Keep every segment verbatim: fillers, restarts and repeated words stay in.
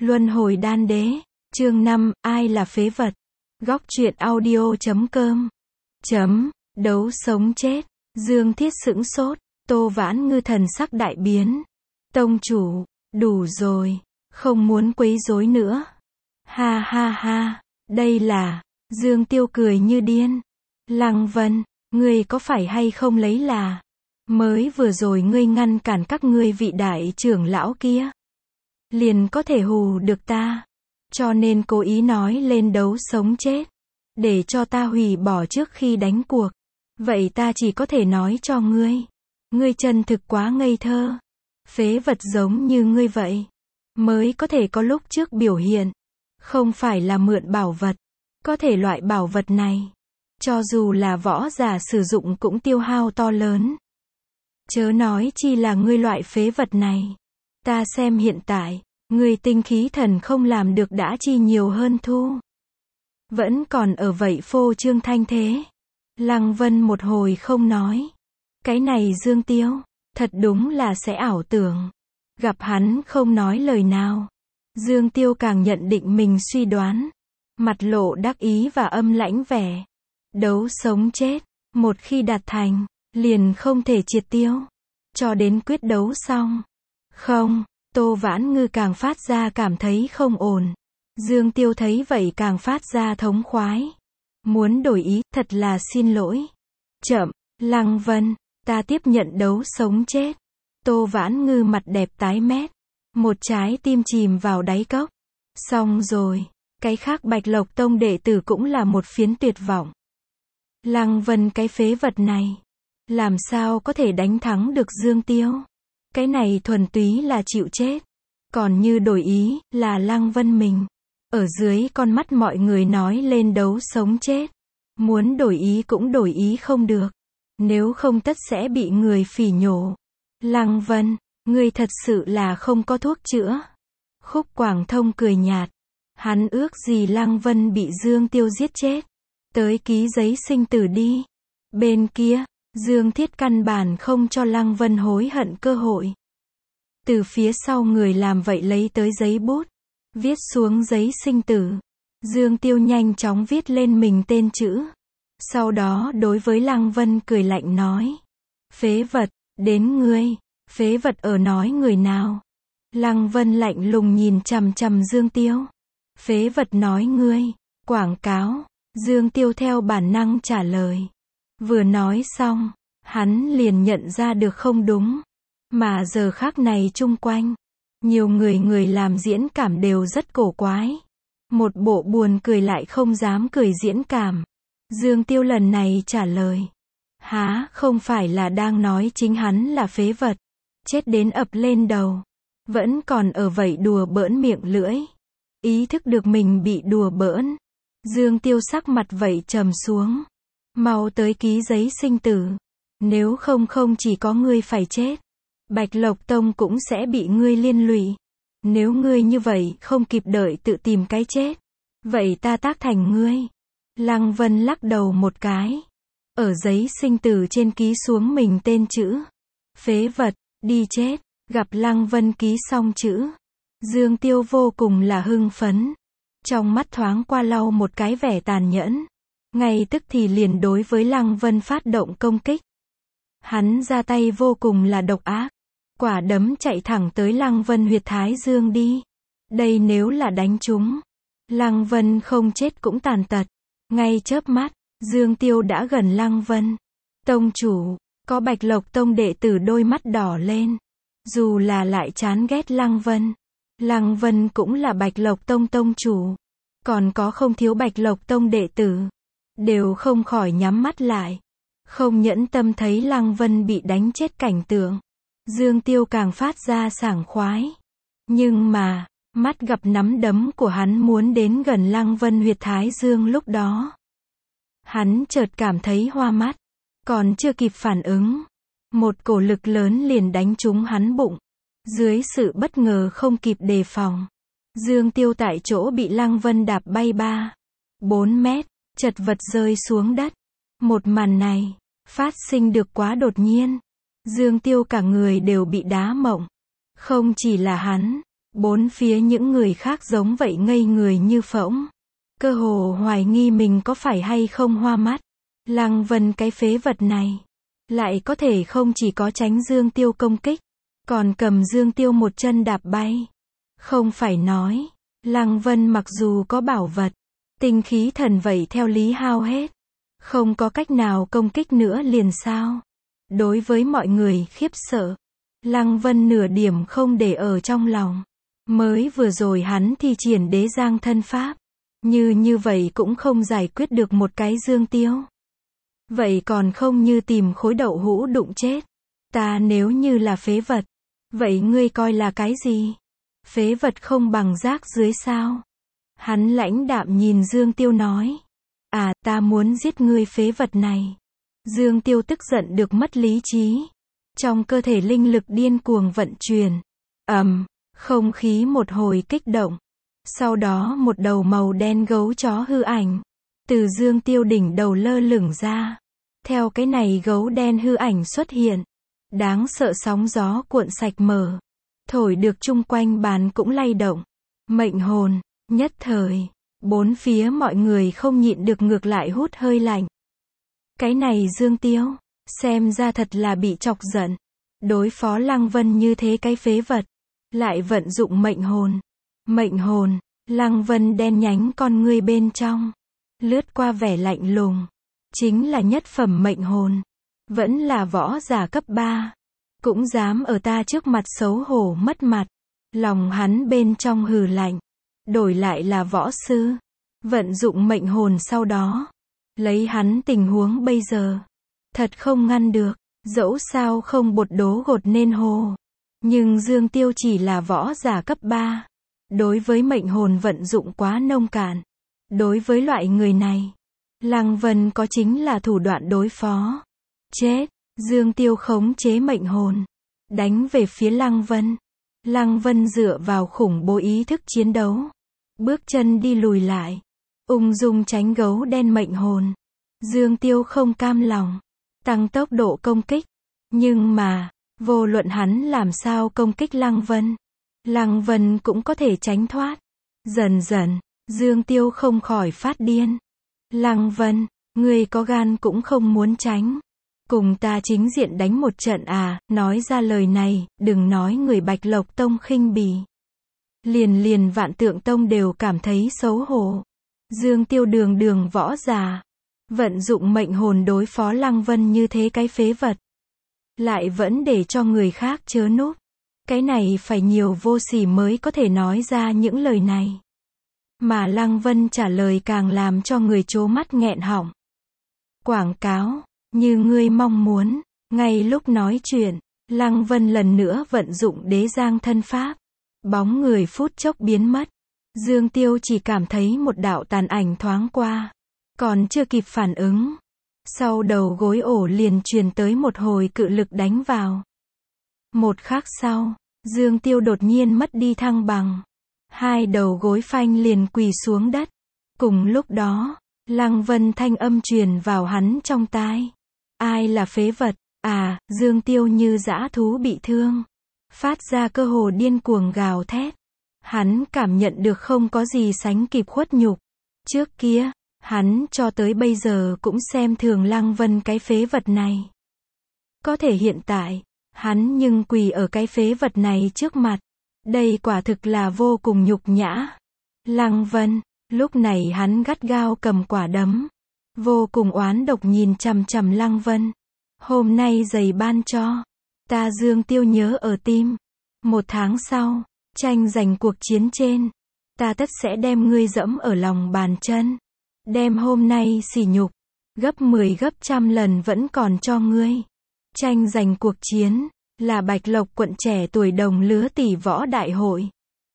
Luân hồi đan đế, chương năm, ai là phế vật? Góc truyện audio chấm com. Chấm, đấu sống chết. Dương Thiết sững sốt, Tô Vãn Ngư thần sắc đại biến. Tông chủ, đủ rồi, không muốn quấy rối nữa. Ha ha ha, đây là, Dương Tiêu cười như điên. Lăng Vân, ngươi có phải hay không lấy là, mới vừa rồi ngươi ngăn cản các ngươi vị đại trưởng lão kia, liền có thể hù được ta, cho nên cố ý nói lên đấu sống chết, để cho ta hủy bỏ trước khi đánh cuộc. Vậy ta chỉ có thể nói cho ngươi, ngươi chân thực quá ngây thơ. Phế vật giống như ngươi vậy, mới có thể có lúc trước biểu hiện, không phải là mượn bảo vật. Có thể loại bảo vật này, cho dù là võ giả sử dụng cũng tiêu hao to lớn. Chớ nói chi là ngươi loại phế vật này. Ta xem hiện tại, ngươi tinh khí thần không làm được đã chi nhiều hơn thu. Vẫn còn ở vậy phô trương thanh thế. Lăng Vân một hồi không nói. Cái này Dương Tiêu, thật đúng là sẽ ảo tưởng. Gặp hắn không nói lời nào, Dương Tiêu càng nhận định mình suy đoán. Mặt lộ đắc ý và âm lãnh vẻ. Đấu sống chết, một khi đạt thành, liền không thể triệt tiêu. Cho đến quyết đấu xong. Không, Tô Vãn Ngư càng phát ra cảm thấy không ổn. Dương Tiêu thấy vậy càng phát ra thống khoái. Muốn đổi ý, thật là xin lỗi. Chậm, Lăng Vân, ta tiếp nhận đấu sống chết. Tô Vãn Ngư mặt đẹp tái mét. Một trái tim chìm vào đáy cốc. Xong rồi, cái khác Bạch Lộc Tông đệ tử cũng là một phiến tuyệt vọng. Lăng Vân cái phế vật này, làm sao có thể đánh thắng được Dương Tiêu? Cái này thuần túy là chịu chết. Còn như đổi ý, là Lăng Vân mình. Ở dưới con mắt mọi người nói lên đấu sống chết. Muốn đổi ý cũng đổi ý không được. Nếu không tất sẽ bị người phỉ nhổ. Lăng Vân, ngươi thật sự là không có thuốc chữa. Khúc Quảng Thông cười nhạt. Hắn ước gì Lăng Vân bị Dương Tiêu giết chết. Tới ký giấy sinh tử đi. Bên kia, Dương Thiết căn bản không cho Lăng Vân hối hận cơ hội. Từ phía sau người làm vậy lấy tới giấy bút, viết xuống giấy sinh tử. Dương Tiêu nhanh chóng viết lên mình tên chữ. Sau đó đối với Lăng Vân cười lạnh nói. Phế vật, đến ngươi. Phế vật ở nói người nào? Lăng Vân lạnh lùng nhìn chằm chằm Dương Tiêu. Phế vật nói ngươi. Quảng cáo. Dương Tiêu theo bản năng trả lời. Vừa nói xong, hắn liền nhận ra được không đúng. Mà giờ khác này chung quanh, nhiều người người làm diễn cảm đều rất cổ quái. Một bộ buồn cười lại không dám cười diễn cảm. Dương Tiêu lần này trả lời. Há, không phải là đang nói chính hắn là phế vật. Chết đến ập lên đầu. Vẫn còn ở vậy đùa bỡn miệng lưỡi. Ý thức được mình bị đùa bỡn. Dương Tiêu sắc mặt vậy trầm xuống. Mau tới ký giấy sinh tử. Nếu không không chỉ có ngươi phải chết. Bạch Lộc Tông cũng sẽ bị ngươi liên lụy. Nếu ngươi như vậy không kịp đợi tự tìm cái chết. Vậy ta tác thành ngươi. Lăng Vân lắc đầu một cái. Ở giấy sinh tử trên ký xuống mình tên chữ. Phế vật, đi chết. Gặp Lăng Vân ký xong chữ. Dương Tiêu vô cùng là hưng phấn. Trong mắt thoáng qua lau một cái vẻ tàn nhẫn. Ngay tức thì liền đối với Lăng Vân phát động công kích. Hắn ra tay vô cùng là độc ác. Quả đấm chạy thẳng tới Lăng Vân huyệt thái dương đi. Đây nếu là đánh trúng, Lăng Vân không chết cũng tàn tật. Ngay chớp mắt, Dương Tiêu đã gần Lăng Vân. Tông chủ, có Bạch Lộc Tông đệ tử đôi mắt đỏ lên. Dù là lại chán ghét Lăng Vân. Lăng Vân cũng là Bạch Lộc Tông tông chủ. Còn có không thiếu Bạch Lộc Tông đệ tử. Đều không khỏi nhắm mắt lại. Không nhẫn tâm thấy Lăng Vân bị đánh chết cảnh tượng. Dương Tiêu càng phát ra sảng khoái. Nhưng mà, mắt gặp nắm đấm của hắn muốn đến gần Lăng Vân huyệt thái dương lúc đó. Hắn chợt cảm thấy hoa mắt. Còn chưa kịp phản ứng. Một cổ lực lớn liền đánh trúng hắn bụng. Dưới sự bất ngờ không kịp đề phòng. Dương Tiêu tại chỗ bị Lăng Vân đạp bay ba, bốn mét, chật vật rơi xuống đất. Một màn này, phát sinh được quá đột nhiên. Dương Tiêu cả người đều bị đá mộng. Không chỉ là hắn, Bốn phía những người khác giống vậy ngây người như phỗng. Cơ hồ hoài nghi mình có phải hay không hoa mắt. Lăng Vân cái phế vật này. Lại có thể không chỉ có tránh Dương Tiêu công kích. Còn cầm Dương Tiêu một chân đạp bay. Không phải nói. Lăng Vân mặc dù có bảo vật. Tinh khí thần vậy theo lý hao hết. Không có cách nào công kích nữa liền sao. Đối với mọi người khiếp sợ. Lăng Vân nửa điểm không để ở trong lòng. Mới vừa rồi hắn thi triển đế giang thân pháp. Như như vậy cũng không giải quyết được một cái Dương Tiêu. Vậy còn không như tìm khối đậu hũ đụng chết. Ta nếu như là phế vật. Vậy ngươi coi là cái gì? Phế vật không bằng rác dưới sao? Hắn lãnh đạm nhìn Dương Tiêu nói. À, ta muốn giết ngươi phế vật này. Dương Tiêu tức giận được mất lý trí. Trong cơ thể linh lực điên cuồng vận chuyển. ầm, um, không khí một hồi kích động. Sau đó một đầu màu đen gấu chó hư ảnh. Từ Dương Tiêu đỉnh đầu lơ lửng ra. Theo cái này gấu đen hư ảnh xuất hiện. Đáng sợ sóng gió cuộn sạch mở. Thổi được chung quanh bàn cũng lay động. Mệnh hồn, nhất thời. Bốn phía mọi người không nhịn được ngược lại hút hơi lạnh. Cái này Dương Tiêu. Xem ra thật là bị chọc giận. Đối phó Lăng Vân như thế cái phế vật. Lại vận dụng mệnh hồn. Mệnh hồn. Lăng Vân đen nhánh con ngươi bên trong. Lướt qua vẻ lạnh lùng. Chính là nhất phẩm mệnh hồn. Vẫn là võ giả cấp ba. Cũng dám ở ta trước mặt xấu hổ mất mặt. Lòng hắn bên trong hừ lạnh. Đổi lại là võ sư. Vận dụng mệnh hồn sau đó. Lấy hắn tình huống bây giờ. Thật không ngăn được. Dẫu sao không bột đố gột nên hồ. Nhưng Dương Tiêu chỉ là võ giả cấp ba. Đối với mệnh hồn vận dụng quá nông cạn. Đối với loại người này. Lăng Vân có chính là thủ đoạn đối phó. Chết. Dương Tiêu khống chế mệnh hồn. Đánh về phía Lăng Vân. Lăng Vân dựa vào khủng bố ý thức chiến đấu. Bước chân đi lùi lại. Ung dung tránh gấu đen mệnh hồn. Dương Tiêu không cam lòng. Tăng tốc độ công kích. Nhưng mà, vô luận hắn làm sao công kích Lăng Vân. Lăng Vân cũng có thể tránh thoát. Dần dần, Dương Tiêu không khỏi phát điên. Lăng Vân, ngươi có gan cũng không muốn tránh. Cùng ta chính diện đánh một trận à, nói ra lời này, đừng nói người Bạch Lộc Tông khinh bỉ. Liền liền Vạn Tượng Tông đều cảm thấy xấu hổ. Dương Tiêu đường đường võ giả. Vận dụng mệnh hồn đối phó Lăng Vân như thế cái phế vật. Lại vẫn để cho người khác chớ núp. Cái này phải nhiều vô sỉ mới có thể nói ra những lời này. Mà Lăng Vân trả lời càng làm cho người trố mắt nghẹn họng. Quảng cáo, như ngươi mong muốn. Ngay lúc nói chuyện, Lăng Vân lần nữa vận dụng đế giang thân pháp. Bóng người phút chốc biến mất. Dương Tiêu chỉ cảm thấy một đạo tàn ảnh thoáng qua. Còn chưa kịp phản ứng. Sau đầu gối ổ liền truyền tới một hồi cự lực đánh vào. Một khắc sau, Dương Tiêu đột nhiên mất đi thăng bằng. Hai đầu gối phanh liền quỳ xuống đất. Cùng lúc đó, Lăng Vân thanh âm truyền vào hắn trong tai. Ai là phế vật? À, Dương Tiêu như dã thú bị thương. Phát ra cơ hồ điên cuồng gào thét. Hắn cảm nhận được không có gì sánh kịp khuất nhục. Trước kia, hắn cho tới bây giờ cũng xem thường Lăng Vân cái phế vật này. Có thể hiện tại, hắn nhưng quỳ ở cái phế vật này trước mặt. Đây quả thực là vô cùng nhục nhã. Lăng Vân, lúc này hắn gắt gao cầm quả đấm. Vô cùng oán độc nhìn chằm chằm Lăng Vân. Hôm nay giày ban cho. Ta Dương Tiêu nhớ ở tim. Một tháng sau, tranh giành cuộc chiến trên. Ta tất sẽ đem ngươi dẫm ở lòng bàn chân. Đem hôm nay sỉ nhục. Gấp mười gấp trăm lần vẫn còn cho ngươi. Tranh giành cuộc chiến. Là Bạch Lộc quận trẻ tuổi đồng lứa tỷ võ đại hội.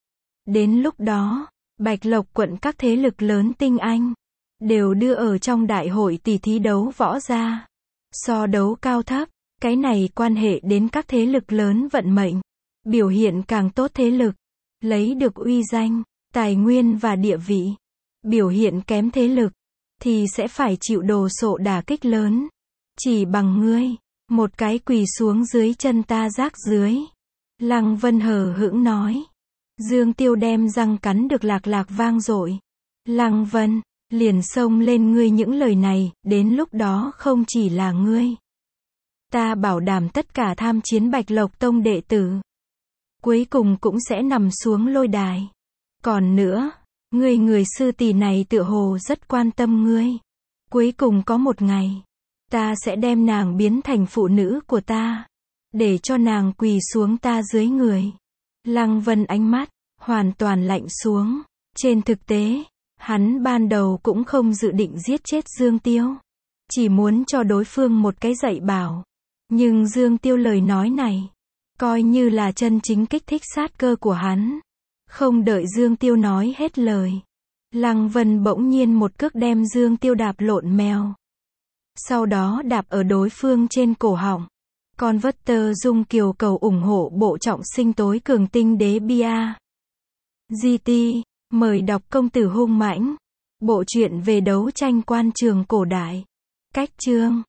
Đến lúc đó, Bạch Lộc quận các thế lực lớn tinh anh. Đều đưa ở trong đại hội tỷ thí đấu võ ra. So đấu cao thấp. Cái này quan hệ đến các thế lực lớn vận mệnh. Biểu hiện càng tốt thế lực. Lấy được uy danh, tài nguyên và địa vị. Biểu hiện kém thế lực. Thì sẽ phải chịu đồ sộ đả kích lớn. Chỉ bằng ngươi. Một cái quỳ xuống dưới chân ta rác dưới. Lăng Vân hờ hững nói. Dương Tiêu đem răng cắn được lạc lạc vang dội. Lăng Vân, liền xông lên ngươi những lời này, đến lúc đó không chỉ là ngươi. Ta bảo đảm tất cả tham chiến Bạch Lộc Tông đệ tử. Cuối cùng cũng sẽ nằm xuống lôi đài. Còn nữa, ngươi người sư tỷ này tựa hồ rất quan tâm ngươi. Cuối cùng có một ngày, ta sẽ đem nàng biến thành phụ nữ của ta. Để cho nàng quỳ xuống ta dưới người. Lăng Vân ánh mắt, hoàn toàn lạnh xuống. Trên thực tế, hắn ban đầu cũng không dự định giết chết Dương Tiêu. Chỉ muốn cho đối phương một cái dạy bảo. Nhưng Dương Tiêu lời nói này, coi như là chân chính kích thích sát cơ của hắn. Không đợi Dương Tiêu nói hết lời. Lăng Vân bỗng nhiên một cước đem Dương Tiêu đạp lộn mèo. Sau đó đạp ở đối phương trên cổ họng. Converter Dung Kiều cầu ủng hộ bộ trọng sinh tối cường tinh đế bia. giê tê, mời đọc Công tử hung mãnh. Bộ truyện về đấu tranh quan trường cổ đại. Cách chương